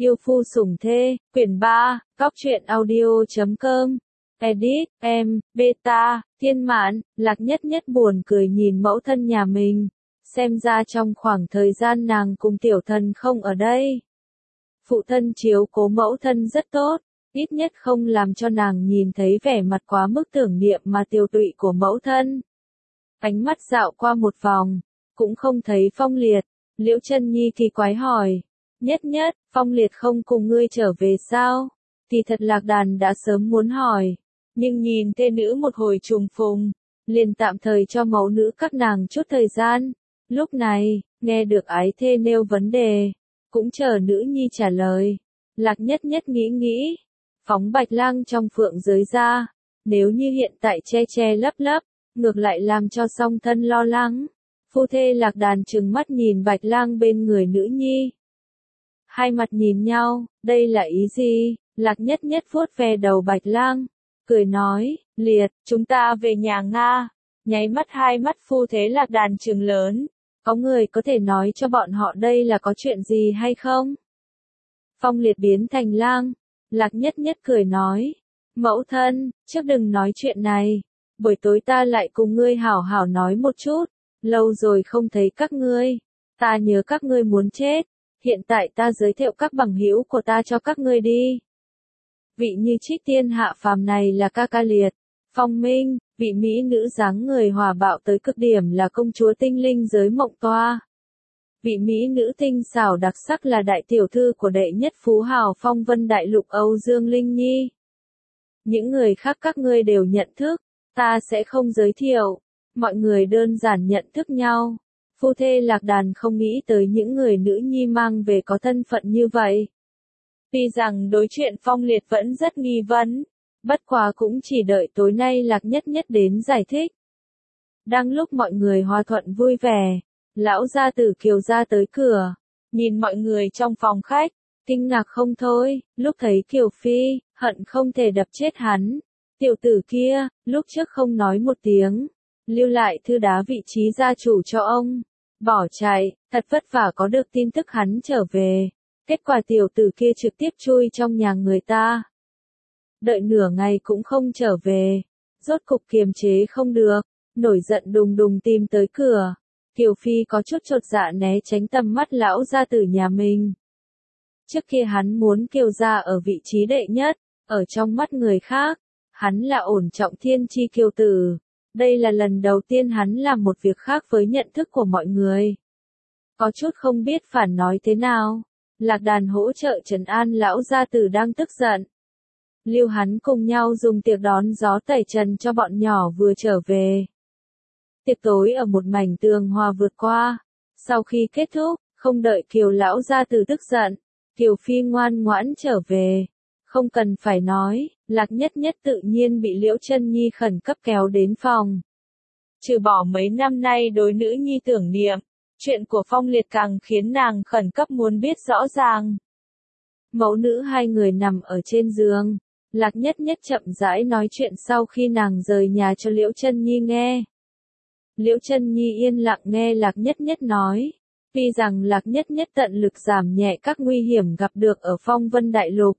Yêu phu sủng thê, quyển 3, Cóc truyện audio.com. Edit, em, beta, Thiên Mạn. Lạc Nhất Nhất buồn cười nhìn mẫu thân nhà mình. Xem ra trong khoảng thời gian nàng cùng tiểu thần không ở đây, phụ thân chiếu cố mẫu thân rất tốt, ít nhất không làm cho nàng nhìn thấy vẻ mặt quá mức tưởng niệm mà tiều tụy của mẫu thân. Ánh mắt dạo qua một vòng, cũng không thấy Phong Liệt. Liễu Chân Nhi kỳ quái hỏi, Nhất Nhất, Phong Liệt không cùng ngươi trở về sao? Thì thật Lạc Đàn đã sớm muốn hỏi, nhưng nhìn thê nữ một hồi trùng phùng, liền tạm thời cho mẫu nữ các nàng chút thời gian. Lúc này, nghe được ái thê nêu vấn đề, cũng chờ nữ nhi trả lời. Lạc Nhất Nhất nghĩ, phóng Bạch Lang trong phượng giới ra, nếu như hiện tại che lấp, ngược lại làm cho song thân lo lắng. Phu thê Lạc Đàn trừng mắt nhìn Bạch Lang bên người nữ nhi. Hai mặt nhìn nhau, đây là ý gì? Lạc Nhất Nhất vuốt ve đầu Bạch Lang, cười nói, Liệt, chúng ta về nhà Nga. Nháy mắt hai mắt phu thế Lạc Đàn trừng lớn. Có người có thể nói cho bọn họ đây là có chuyện gì hay không? Phong Liệt biến thành lang. Lạc Nhất Nhất cười nói, mẫu thân, trước đừng nói chuyện này. Buổi tối ta lại cùng ngươi hảo hảo nói một chút. Lâu rồi không thấy các ngươi. Ta nhớ các ngươi muốn chết. Hiện tại ta giới thiệu các bằng hữu của ta cho các ngươi đi. Vị như trích tiên hạ phàm này là ca ca Liệt. Phong Minh, vị mỹ nữ dáng người hòa bạo tới cực điểm là công chúa tinh linh giới Mộng Toa. Vị mỹ nữ tinh xảo đặc sắc là đại tiểu thư của đệ nhất phú hào phong vân đại lục Âu Dương Linh Nhi. Những người khác các ngươi đều nhận thức, ta sẽ không giới thiệu. Mọi người đơn giản nhận thức nhau. Phu thê Lạc Đàn không nghĩ tới những người nữ nhi mang về có thân phận như vậy. Tuy rằng đối chuyện Phong Liệt vẫn rất nghi vấn, bất quá cũng chỉ đợi tối nay Lạc Nhất Nhất đến giải thích. Đang lúc mọi người hòa thuận vui vẻ, lão gia tử Kiều ra tới cửa, nhìn mọi người trong phòng khách, kinh ngạc không thôi, lúc thấy Kiều Phi, hận không thể đập chết hắn. Tiểu tử kia, lúc trước không nói một tiếng, lưu lại thư đá vị trí gia chủ cho ông, bỏ chạy, thật vất vả có được tin tức hắn trở về. Kết quả tiểu tử kia trực tiếp chui trong nhà người ta. Đợi nửa ngày cũng không trở về, rốt cục kiềm chế không được, nổi giận đùng đùng tìm tới cửa. Kiều Phi có chút chột dạ né tránh tầm mắt lão gia tử nhà mình. Trước kia hắn muốn Kiều gia ở vị trí đệ nhất, ở trong mắt người khác, hắn là ổn trọng thiên chi kiều tử. Đây là lần đầu tiên hắn làm một việc khác với nhận thức của mọi người. Có chút không biết phản nói thế nào. Lạc Đàn hỗ trợ trấn an lão gia tử đang tức giận. Lưu hắn cùng nhau dùng tiệc đón gió tẩy trần cho bọn nhỏ vừa trở về. Tiệc tối ở một mảnh tường hòa vượt qua. Sau khi kết thúc, không đợi Kiều lão gia tử tức giận, Kiều Phi ngoan ngoãn trở về. Không cần phải nói, Lạc Nhất Nhất tự nhiên bị Liễu Chân Nhi khẩn cấp kéo đến phòng. Trừ bỏ mấy năm nay đối nữ nhi tưởng niệm, chuyện của Phong Liệt càng khiến nàng khẩn cấp muốn biết rõ ràng. Mẫu nữ hai người nằm ở trên giường. Lạc Nhất Nhất chậm rãi nói chuyện sau khi nàng rời nhà cho Liễu Chân Nhi nghe. Liễu Chân Nhi yên lặng nghe Lạc Nhất Nhất nói. Tuy rằng Lạc Nhất Nhất tận lực giảm nhẹ các nguy hiểm gặp được ở Phong Vân Đại Lục.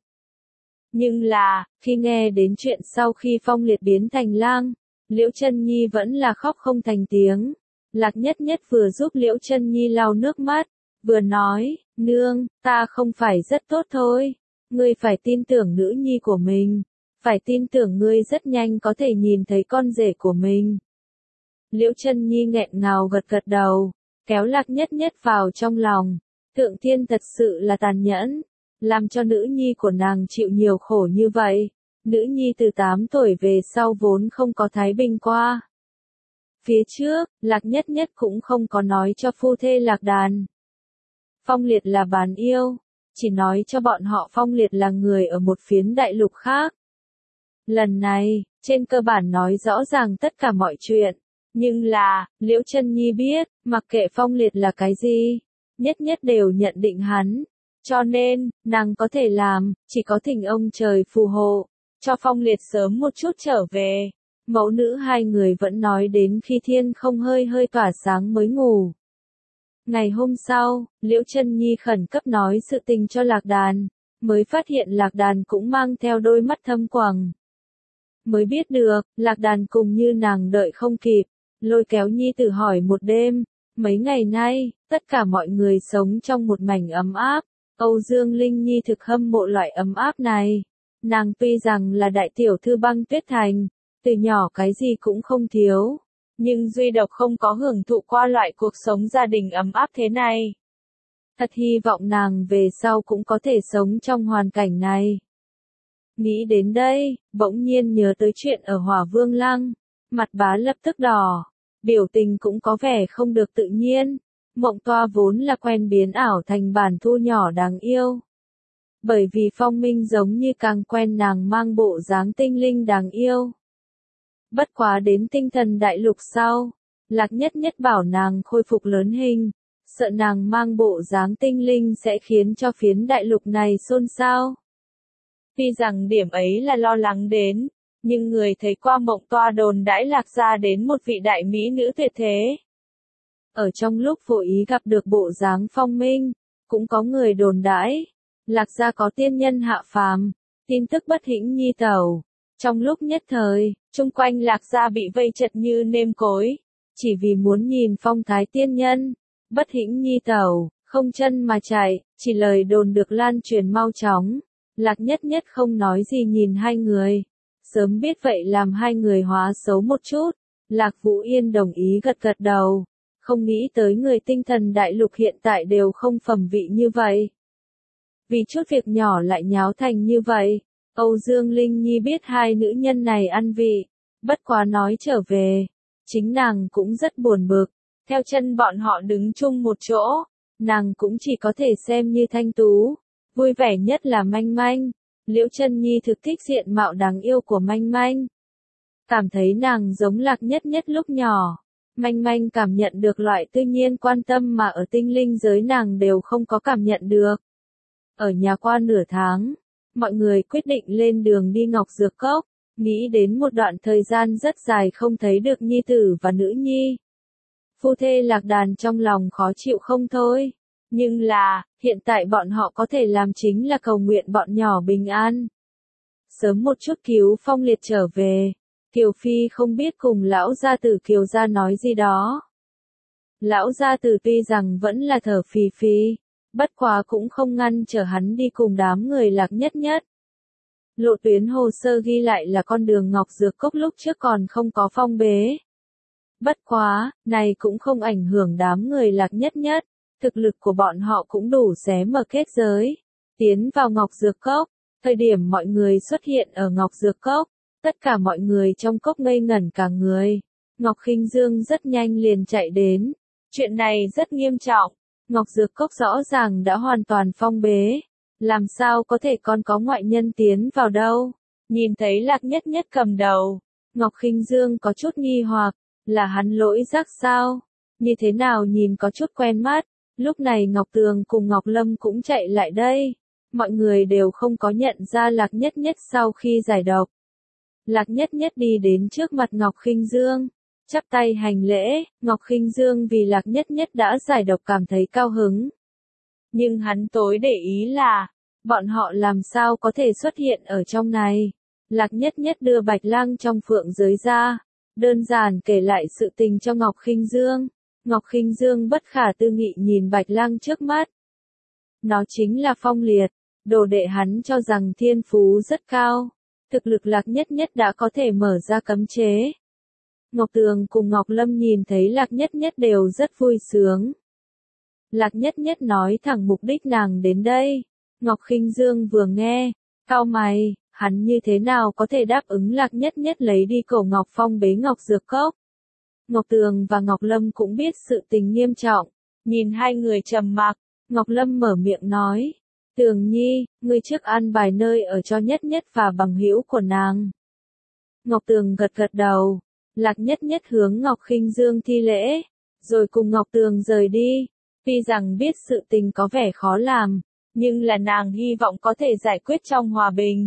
Nhưng là, khi nghe đến chuyện sau khi Phong Liệt biến thành lang, Liễu Chân Nhi vẫn là khóc không thành tiếng. Lạc Nhất Nhất vừa giúp Liễu Chân Nhi lau nước mắt, vừa nói, nương, ta không phải rất tốt thôi. Ngươi phải tin tưởng nữ nhi của mình, phải tin tưởng ngươi rất nhanh có thể nhìn thấy con rể của mình. Liễu Chân Nhi nghẹn ngào gật gật đầu, kéo Lạc Nhất Nhất vào trong lòng. Thượng Thiên thật sự là tàn nhẫn, làm cho nữ nhi của nàng chịu nhiều khổ như vậy. Nữ nhi từ 8 tuổi về sau vốn không có thái bình qua. Phía trước, Lạc Nhất Nhất cũng không có nói cho phu thê Lạc Đàn. Phong Liệt là bán yêu, chỉ nói cho bọn họ Phong Liệt là người ở một phiến đại lục khác. Lần này, trên cơ bản nói rõ ràng tất cả mọi chuyện. Nhưng là, Liễu Chân Nhi biết, mặc kệ Phong Liệt là cái gì, Nhất Nhất đều nhận định hắn. Cho nên, nàng có thể làm, chỉ có thỉnh ông trời phù hộ, cho Phong Liệt sớm một chút trở về. Mẫu nữ hai người vẫn nói đến khi thiên không hơi tỏa sáng mới ngủ. Ngày hôm sau, Liễu Chân Nhi khẩn cấp nói sự tình cho Lạc Đàn, mới phát hiện Lạc Đàn cũng mang theo đôi mắt thâm quầng. Mới biết được, Lạc Đàn cùng như nàng đợi không kịp, lôi kéo Nhi tử hỏi một đêm, mấy ngày nay, tất cả mọi người sống trong một mảnh ấm áp, Âu Dương Linh Nhi thực hâm mộ loại ấm áp này. Nàng tuy rằng là đại tiểu thư Băng Tuyết Thành, từ nhỏ cái gì cũng không thiếu, nhưng duy độc không có hưởng thụ qua loại cuộc sống gia đình ấm áp thế này. Thật hy vọng nàng về sau cũng có thể sống trong hoàn cảnh này. Nghĩ đến đây, bỗng nhiên nhớ tới chuyện ở Hỏa Vương Lăng, mặt bá lập tức đỏ, biểu tình cũng có vẻ không được tự nhiên. Mộng Toa vốn là quen biến ảo thành bản thu nhỏ đáng yêu. Bởi vì Phong Minh giống như càng quen nàng mang bộ dáng tinh linh đáng yêu. Bất quá đến tinh thần đại lục sau, Lạc Nhất Nhất bảo nàng khôi phục lớn hình, sợ nàng mang bộ dáng tinh linh sẽ khiến cho phiến đại lục này xôn xao. Tuy rằng điểm ấy là lo lắng đến, nhưng người thấy qua Mộng Toa đồn đãi Lạc gia đến một vị đại mỹ nữ tuyệt thế. Ở trong lúc vô ý gặp được bộ dáng Phong Minh, cũng có người đồn đãi, Lạc gia có tiên nhân hạ phàm, tin tức bất hĩnh nhi tẩu. Trong lúc nhất thời, chung quanh Lạc gia bị vây chật như nêm cối, chỉ vì muốn nhìn phong thái tiên nhân, bất hĩnh nhi tẩu, không chân mà chạy, chỉ lời đồn được lan truyền mau chóng. Lạc Nhất Nhất không nói gì nhìn hai người, sớm biết vậy làm hai người hóa xấu một chút, Lạc Vũ Yên đồng ý gật gật đầu, không nghĩ tới người tinh thần đại lục hiện tại đều không phẩm vị như vậy. Vì chút việc nhỏ lại nháo thành như vậy, Âu Dương Linh Nhi biết hai nữ nhân này ăn vị, bất quá nói trở về, chính nàng cũng rất buồn bực, theo chân bọn họ đứng chung một chỗ, nàng cũng chỉ có thể xem như thanh tú, vui vẻ nhất là Manh Manh, Liễu Chân Nhi thực thích diện mạo đáng yêu của Manh Manh. Cảm thấy nàng giống Lạc Nhất Nhất lúc nhỏ, Manh Manh cảm nhận được loại tự nhiên quan tâm mà ở tinh linh giới nàng đều không có cảm nhận được. Ở nhà qua nửa tháng, mọi người quyết định lên đường đi Ngọc Dược Cốc, nghĩ đến một đoạn thời gian rất dài không thấy được nhi tử và nữ nhi. Phu thê Lạc Đàn trong lòng khó chịu không thôi, nhưng là, hiện tại bọn họ có thể làm chính là cầu nguyện bọn nhỏ bình an. Sớm một chút cứu Phong Liệt trở về, Kiều Phi không biết cùng lão gia tử Kiều gia nói gì đó. Lão gia tử tuy rằng vẫn là thở phì phì, bất quá cũng không ngăn trở hắn đi cùng đám người Lạc Nhất Nhất. Lộ tuyến hồ sơ ghi lại là con đường Ngọc Dược Cốc lúc trước còn không có phong bế. Bất quá, này cũng không ảnh hưởng đám người Lạc Nhất Nhất, thực lực của bọn họ cũng đủ xé mở kết giới. Tiến vào Ngọc Dược Cốc, thời điểm mọi người xuất hiện ở Ngọc Dược Cốc, tất cả mọi người trong cốc ngây ngẩn cả người. Ngọc Khinh Dương rất nhanh liền chạy đến. Chuyện này rất nghiêm trọng. Ngọc Dược Cốc rõ ràng đã hoàn toàn phong bế. Làm sao có thể còn có ngoại nhân tiến vào đâu? Nhìn thấy Lạc Nhất Nhất cầm đầu. Ngọc Khinh Dương có chút nghi hoặc, là hắn lỗi giác sao? Như thế nào nhìn có chút quen mắt. Lúc này Ngọc Tường cùng Ngọc Lâm cũng chạy lại đây. Mọi người đều không có nhận ra Lạc Nhất Nhất sau khi giải độc. Lạc Nhất Nhất đi đến trước mặt Ngọc Khinh Dương, chắp tay hành lễ, Ngọc Khinh Dương vì Lạc Nhất Nhất đã giải độc cảm thấy cao hứng. Nhưng hắn tối để ý là, bọn họ làm sao có thể xuất hiện ở trong này. Lạc Nhất Nhất đưa Bạch Lăng trong phượng giới ra, đơn giản kể lại sự tình cho Ngọc Khinh Dương. Ngọc Khinh Dương bất khả tư nghị nhìn Bạch Lăng trước mắt. Nó chính là Phong Liệt, đồ đệ hắn cho rằng thiên phú rất cao. Thực lực Lạc Nhất Nhất đã có thể mở ra cấm chế. Ngọc Tường cùng Ngọc Lâm nhìn thấy Lạc Nhất Nhất đều rất vui sướng. Lạc Nhất Nhất nói thẳng mục đích nàng đến đây. Ngọc Khinh Dương vừa nghe, cau mày, hắn như thế nào có thể đáp ứng Lạc Nhất Nhất lấy đi cổ Ngọc Phong bế Ngọc Dược Cốc. Ngọc Tường và Ngọc Lâm cũng biết sự tình nghiêm trọng, nhìn hai người trầm mặc, Ngọc Lâm mở miệng nói. Tường Nhi, ngươi trước an bài nơi ở cho Nhất Nhất và bằng hữu của nàng. Ngọc Tường gật gật đầu, Lạc Nhất Nhất hướng Ngọc Khinh Dương thi lễ, rồi cùng Ngọc Tường rời đi. Tuy rằng biết sự tình có vẻ khó làm, nhưng là nàng hy vọng có thể giải quyết trong hòa bình.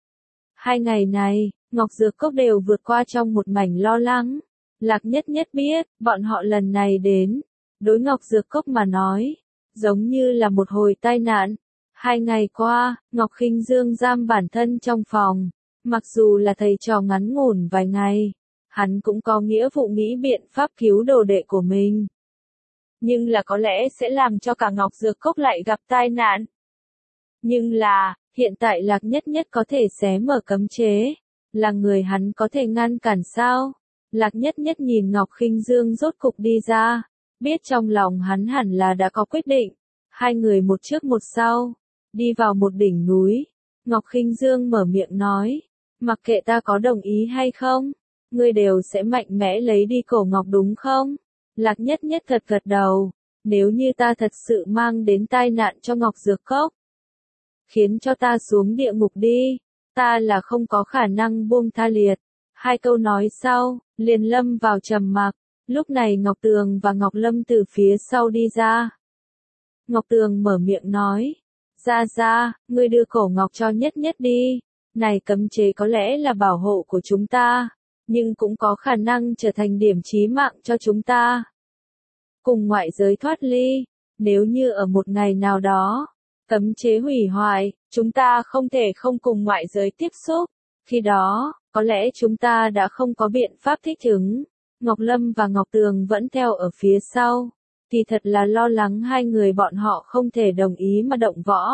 2 ngày này, Ngọc Dược Cốc đều vượt qua trong một mảnh lo lắng. Lạc Nhất Nhất biết, bọn họ lần này đến, Đối Ngọc Dược Cốc mà nói, giống như là một hồi tai nạn. 2 ngày qua, Ngọc Khinh Dương giam bản thân trong phòng. Mặc dù là thầy trò ngắn ngủn vài ngày, hắn cũng có nghĩa vụ nghĩ biện pháp cứu đồ đệ của mình. Nhưng là có lẽ sẽ làm cho cả Ngọc Dược Cốc lại gặp tai nạn. Nhưng là, hiện tại Lạc Nhất Nhất có thể xé mở cấm chế. Là người hắn có thể ngăn cản sao? Lạc Nhất Nhất nhìn Ngọc Khinh Dương rốt cục đi ra. Biết trong lòng hắn hẳn là đã có quyết định. 2 người một trước một sau. Đi vào một đỉnh núi. Ngọc Khinh Dương mở miệng nói. Mặc kệ ta có đồng ý hay không, ngươi đều sẽ mạnh mẽ lấy đi cổ ngọc đúng không? Lạc Nhất Nhất gật đầu. Nếu như ta thật sự mang đến tai nạn cho Ngọc Dược Cốc, khiến cho ta xuống địa ngục đi, ta là không có khả năng buông tha liệt. 2 câu nói sau, liền lâm vào trầm mặc. Lúc này Ngọc Tường và Ngọc Lâm từ phía sau đi ra. Ngọc Tường mở miệng nói, ra, ngươi đưa cổ ngọc cho Nhất Nhất đi. Này cấm chế có lẽ là bảo hộ của chúng ta, nhưng cũng có khả năng trở thành điểm chí mạng cho chúng ta. Cùng ngoại giới thoát ly, nếu như ở một ngày nào đó, cấm chế hủy hoại, chúng ta không thể không cùng ngoại giới tiếp xúc. Khi đó, có lẽ chúng ta đã không có biện pháp thích ứng. Ngọc Lâm và Ngọc Tường vẫn theo ở phía sau. Thì thật là lo lắng 2 người bọn họ không thể đồng ý mà động võ.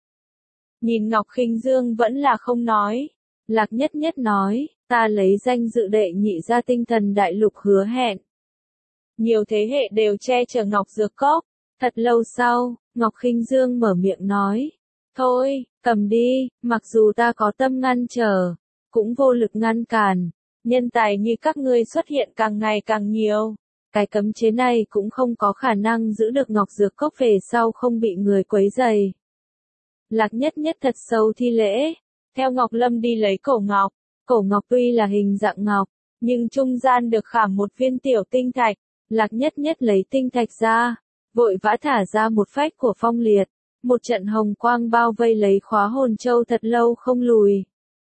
Nhìn Ngọc Khinh Dương vẫn là không nói. Lạc Nhất Nhất nói, ta lấy danh dự đệ nhị ra Tinh Thần Đại Lục hứa hẹn. Nhiều thế hệ đều che chở Ngọc Dược Cốc. Thật lâu sau, Ngọc Khinh Dương mở miệng nói, thôi, cầm đi, mặc dù ta có tâm ngăn trở, cũng vô lực ngăn cản. Nhân tài như các ngươi xuất hiện càng ngày càng nhiều. Cái cấm chế này cũng không có khả năng giữ được Ngọc Dược Cốc về sau không bị người quấy rầy. Lạc Nhất Nhất thật sâu thi lễ, theo Ngọc Lâm đi lấy cổ ngọc. Cổ ngọc tuy là hình dạng ngọc, nhưng trung gian được khảm một viên tiểu tinh thạch. Lạc Nhất Nhất lấy tinh thạch ra, vội vã thả ra một phách của phong liệt. Một trận hồng quang bao vây lấy khóa hồn châu thật lâu không lùi.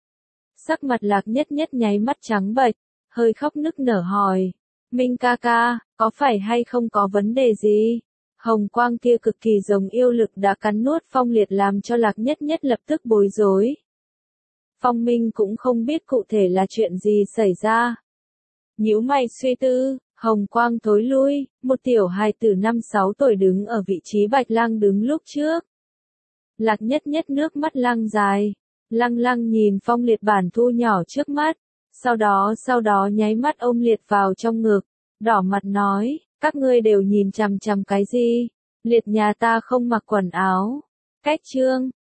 Sắc mặt Lạc Nhất Nhất nháy mắt trắng bệch, hơi khóc nức nở hỏi, Minh ca ca, có phải hay không có vấn đề gì? Hồng quang kia cực kỳ giống yêu lực đã cắn nuốt phong liệt làm cho Lạc Nhất Nhất lập tức bối rối. Phong Minh cũng không biết cụ thể là chuyện gì xảy ra. Nhíu mày suy tư, hồng quang thối lui, một tiểu hài tử 5-6 tuổi đứng ở vị trí Bạch Lăng đứng lúc trước. Lạc Nhất Nhất nước mắt lăng dài, lăng nhìn phong liệt bản thu nhỏ trước mắt, sau đó nháy mắt ôm liệt vào trong ngực, đỏ mặt nói, các ngươi đều nhìn chằm chằm cái gì, liệt nhà ta không mặc quần áo. Cách chương